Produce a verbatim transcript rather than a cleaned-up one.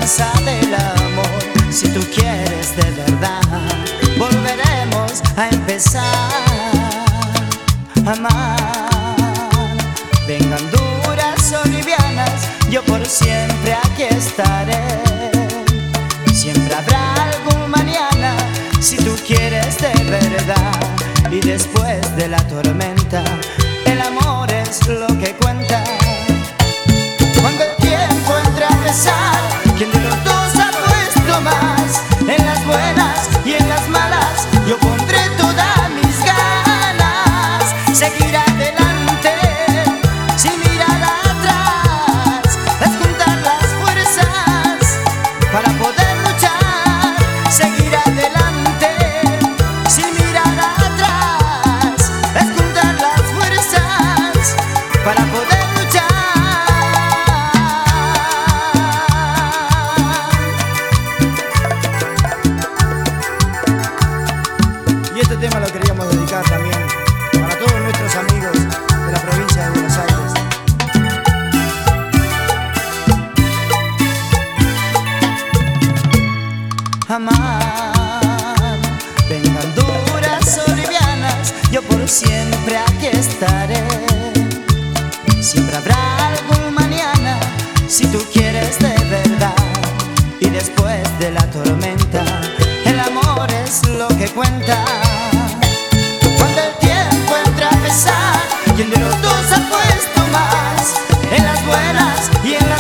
danza del amor. Si tú quieres de verdad, volveremos a empezar a amar. Vengan duras o livianas, yo por siempre aquí estaré. Siempre habrá algún mañana, si tú quieres de verdad. Y después de la tormenta, el amor es lo que cuenta. Cuando el tiempo entra a pesar, ¿quién de los dos ha puesto más? En las buenas y en las malas, yo pondré todas mis ganas. Seguir adelante, sin mirar atrás. Es juntar las fuerzas para poder luchar. Seguir adelante, sin mirar atrás. Es juntar las fuerzas para poder luchar. Y este tema lo queríamos dedicar también para todos nuestros amigos de la provincia de Buenos Aires. Amar, vengan duras o livianas, yo por siempre aquí estaré. Siempre habrá algún mañana, si tú quieres de verdad. Y después de la tormenta, el amor es lo que cuenta. Cuando el tiempo entra a pesar, ¿quién de los dos ha puesto más? En las buenas y en las